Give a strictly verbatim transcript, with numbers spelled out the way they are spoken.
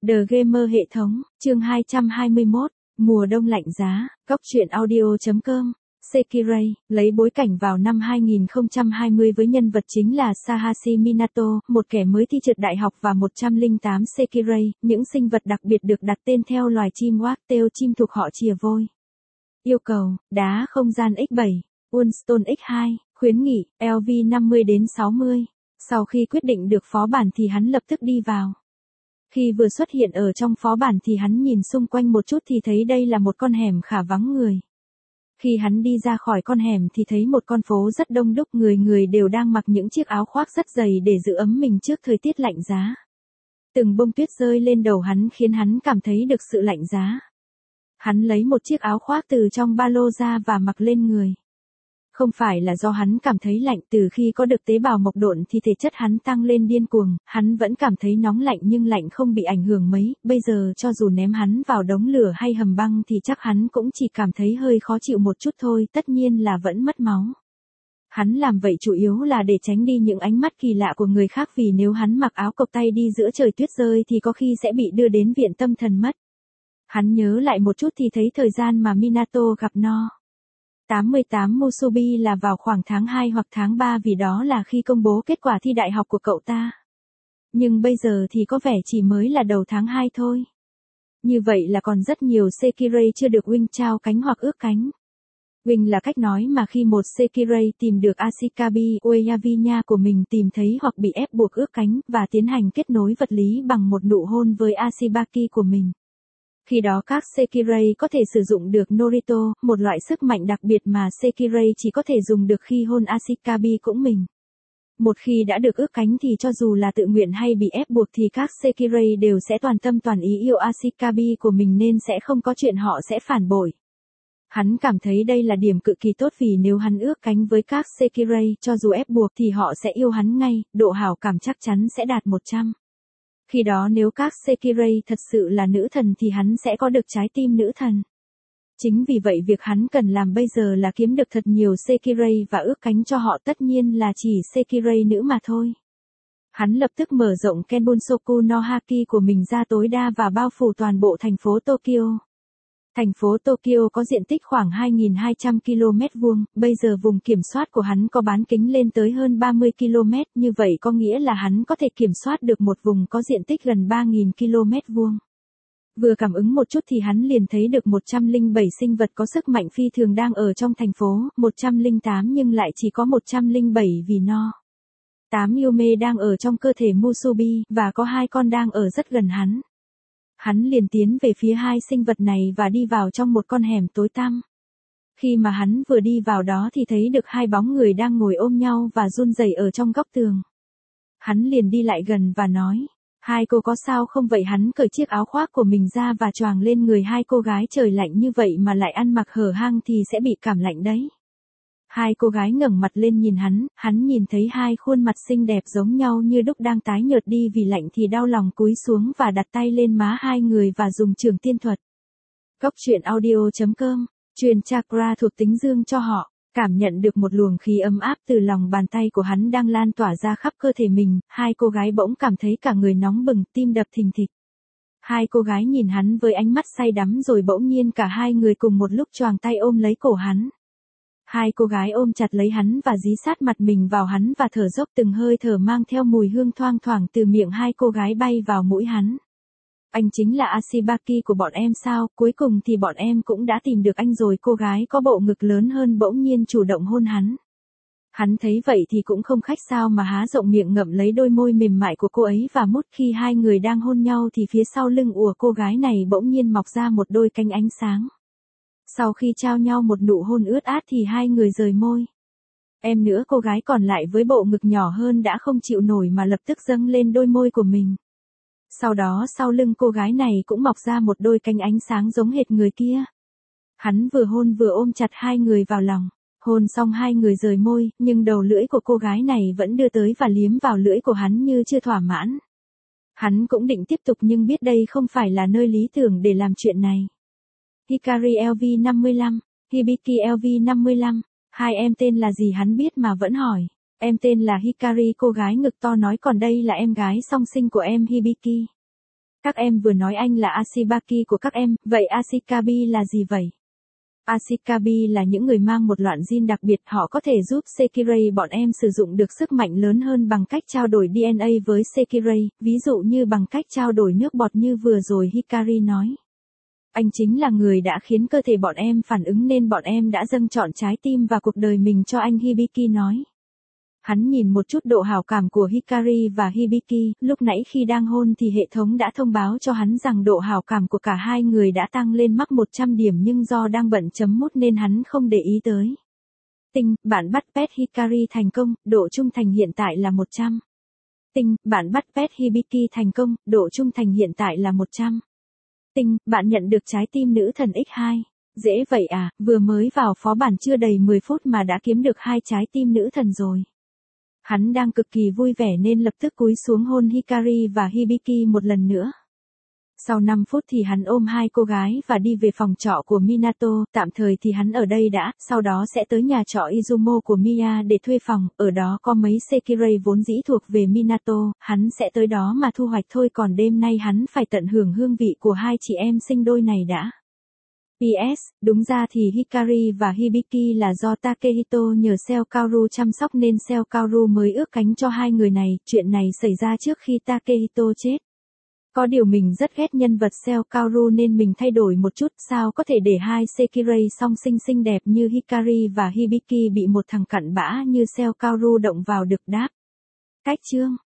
The Gamer hệ thống, chương hai trăm hai mươi mốt, mùa đông lạnh giá, góc truyện audio.com, Sekirai, lấy bối cảnh vào năm hai nghìn không trăm hai mươi với nhân vật chính là Sahashi Minato, một kẻ mới thi trượt đại học và một trăm lẻ tám Sekirai, những sinh vật đặc biệt được đặt tên theo loài chim Wagtail chim thuộc họ chìa vôi. Yêu cầu, đá không gian ích bảy, Unstone ích hai, khuyến nghị, L V năm mươi đến sáu mươi. Sau khi quyết định được phó bản thì hắn lập tức đi vào. Khi vừa xuất hiện ở trong phó bản thì hắn nhìn xung quanh một chút thì thấy đây là một con hẻm khá vắng người. Khi hắn đi ra khỏi con hẻm thì thấy một con phố rất đông đúc, người người đều đang mặc những chiếc áo khoác rất dày để giữ ấm mình trước thời tiết lạnh giá. Từng bông tuyết rơi lên đầu hắn khiến hắn cảm thấy được sự lạnh giá. Hắn lấy một chiếc áo khoác từ trong ba lô ra và mặc lên người. Không phải là do hắn cảm thấy lạnh, từ khi có được tế bào mộc độn thì thể chất hắn tăng lên điên cuồng, hắn vẫn cảm thấy nóng lạnh nhưng lạnh không bị ảnh hưởng mấy, bây giờ cho dù ném hắn vào đống lửa hay hầm băng thì chắc hắn cũng chỉ cảm thấy hơi khó chịu một chút thôi, tất nhiên là vẫn mất máu. Hắn làm vậy chủ yếu là để tránh đi những ánh mắt kỳ lạ của người khác, vì nếu hắn mặc áo cộc tay đi giữa trời tuyết rơi thì có khi sẽ bị đưa đến viện tâm thần mất. Hắn nhớ lại một chút thì thấy thời gian mà Minato gặp No. tám mươi tám Musubi là vào khoảng tháng hai hoặc tháng ba, vì đó là khi công bố kết quả thi đại học của cậu ta. Nhưng bây giờ thì có vẻ chỉ mới là đầu tháng hai thôi. Như vậy là còn rất nhiều Sekirai chưa được Wing trao cánh hoặc ước cánh. Wing là cách nói mà khi một Sekirai tìm được Ashikabi Ueyavinya của mình tìm thấy hoặc bị ép buộc ước cánh và tiến hành kết nối vật lý bằng một nụ hôn với Ashibaki của mình. Khi đó các Sekirai có thể sử dụng được Norito, một loại sức mạnh đặc biệt mà Sekirai chỉ có thể dùng được khi hôn Ashikabi cũng mình. Một khi đã được ước cánh thì cho dù là tự nguyện hay bị ép buộc thì các Sekirai đều sẽ toàn tâm toàn ý yêu Ashikabi của mình nên sẽ không có chuyện họ sẽ phản bội. Hắn cảm thấy đây là điểm cực kỳ tốt, vì nếu hắn ước cánh với các Sekirai, cho dù ép buộc thì họ sẽ yêu hắn ngay, độ hảo cảm chắc chắn sẽ đạt một trăm. Khi đó nếu các Sekirai thật sự là nữ thần thì hắn sẽ có được trái tim nữ thần. Chính vì vậy việc hắn cần làm bây giờ là kiếm được thật nhiều Sekirai và ước cánh cho họ, tất nhiên là chỉ Sekirai nữ mà thôi. Hắn lập tức mở rộng Kenbunsoku no Haki của mình ra tối đa và bao phủ toàn bộ thành phố Tokyo. Thành phố Tokyo có diện tích khoảng hai nghìn hai trăm ki lô mét vuông, bây giờ vùng kiểm soát của hắn có bán kính lên tới hơn ba mươi ki lô mét, như vậy có nghĩa là hắn có thể kiểm soát được một vùng có diện tích gần ba nghìn ki lô mét vuông. Vừa cảm ứng một chút thì hắn liền thấy được một trăm lẻ bảy sinh vật có sức mạnh phi thường đang ở trong thành phố, một trăm lẻ tám nhưng lại chỉ có một trăm lẻ bảy vì No. tám Yume đang ở trong cơ thể Musubi, và có hai con đang ở rất gần hắn. Hắn liền tiến về phía hai sinh vật này và đi vào trong một con hẻm tối tăm. Khi mà hắn vừa đi vào đó thì thấy được hai bóng người đang ngồi ôm nhau và run rẩy ở trong góc tường. Hắn liền đi lại gần và nói, hai cô có sao không vậy? Hắn cởi chiếc áo khoác của mình ra và choàng lên người hai cô gái, trời lạnh như vậy mà lại ăn mặc hở hang thì sẽ bị cảm lạnh đấy. Hai cô gái ngẩng mặt lên nhìn hắn, hắn nhìn thấy hai khuôn mặt xinh đẹp giống nhau như đúc đang tái nhợt đi vì lạnh thì đau lòng cúi xuống và đặt tay lên má hai người và dùng trường tiên thuật. Góc truyện audio.com, truyền chakra thuộc tính dương cho họ, cảm nhận được một luồng khí ấm áp từ lòng bàn tay của hắn đang lan tỏa ra khắp cơ thể mình, hai cô gái bỗng cảm thấy cả người nóng bừng, tim đập thình thịch. Hai cô gái nhìn hắn với ánh mắt say đắm rồi bỗng nhiên cả hai người cùng một lúc choàng tay ôm lấy cổ hắn. Hai cô gái ôm chặt lấy hắn và dí sát mặt mình vào hắn và thở dốc, từng hơi thở mang theo mùi hương thoang thoảng từ miệng hai cô gái bay vào mũi hắn. Anh chính là Ashibaki của bọn em sao? Cuối cùng thì bọn em cũng đã tìm được anh rồi. Cô gái có bộ ngực lớn hơn bỗng nhiên chủ động hôn hắn. Hắn thấy vậy thì cũng không khách sao mà há rộng miệng ngậm lấy đôi môi mềm mại của cô ấy và mút. Khi hai người đang hôn nhau thì phía sau lưng của cô gái này bỗng nhiên mọc ra một đôi cánh ánh sáng. Sau khi trao nhau một nụ hôn ướt át thì hai người rời môi. Em nữa, cô gái còn lại với bộ ngực nhỏ hơn đã không chịu nổi mà lập tức dâng lên đôi môi của mình. Sau đó sau lưng cô gái này cũng mọc ra một đôi cánh ánh sáng giống hệt người kia. Hắn vừa hôn vừa ôm chặt hai người vào lòng. Hôn xong hai người rời môi, nhưng đầu lưỡi của cô gái này vẫn đưa tới và liếm vào lưỡi của hắn như chưa thỏa mãn. Hắn cũng định tiếp tục nhưng biết đây không phải là nơi lý tưởng để làm chuyện này. Hikari L V năm mươi lăm, Hibiki L V năm mươi lăm, hai em tên là gì hắn biết mà vẫn hỏi. Em tên là Hikari, cô gái ngực to nói, còn đây là em gái song sinh của em Hibiki. Các em vừa nói anh là Ashibaki của các em, vậy Ashikabi là gì vậy? Ashikabi là những người mang một loạn gene đặc biệt, họ có thể giúp Sekirai bọn em sử dụng được sức mạnh lớn hơn bằng cách trao đổi đê en a với Sekirai, ví dụ như bằng cách trao đổi nước bọt như vừa rồi Hikari nói. Anh chính là người đã khiến cơ thể bọn em phản ứng nên bọn em đã dâng trọn trái tim và cuộc đời mình cho anh, Hibiki nói. Hắn nhìn một chút độ hảo cảm của Hikari và Hibiki, lúc nãy khi đang hôn thì hệ thống đã thông báo cho hắn rằng độ hảo cảm của cả hai người đã tăng lên mắc một trăm điểm nhưng do đang bận chấm mút nên hắn không để ý tới. Tinh, bạn bắt pet Hikari thành công, độ trung thành hiện tại là một trăm. Tinh, bạn bắt pet Hibiki thành công, độ trung thành hiện tại là một trăm. Tinh, bạn nhận được trái tim nữ thần nhân hai. Dễ vậy à, vừa mới vào phó bản chưa đầy mười phút mà đã kiếm được hai trái tim nữ thần rồi. Hắn đang cực kỳ vui vẻ nên lập tức cúi xuống hôn Hikari và Hibiki một lần nữa. Sau năm phút thì hắn ôm hai cô gái và đi về phòng trọ của Minato, tạm thời thì hắn ở đây đã, sau đó sẽ tới nhà trọ Izumo của Miya để thuê phòng, ở đó có mấy Sekirai vốn dĩ thuộc về Minato, hắn sẽ tới đó mà thu hoạch thôi, còn đêm nay hắn phải tận hưởng hương vị của hai chị em sinh đôi này đã. pê ét, đúng ra thì Hikari và Hibiki là do Takehito nhờ Seo Kaoru chăm sóc nên Seo Kaoru mới ước cánh cho hai người này, chuyện này xảy ra trước khi Takehito chết. Có điều mình rất ghét nhân vật Seo Kaoru nên mình thay đổi một chút, sao có thể để hai Sekirai song sinh xinh đẹp như Hikari và Hibiki bị một thằng cặn bã như Seo Kaoru động vào được đáp. Cách chương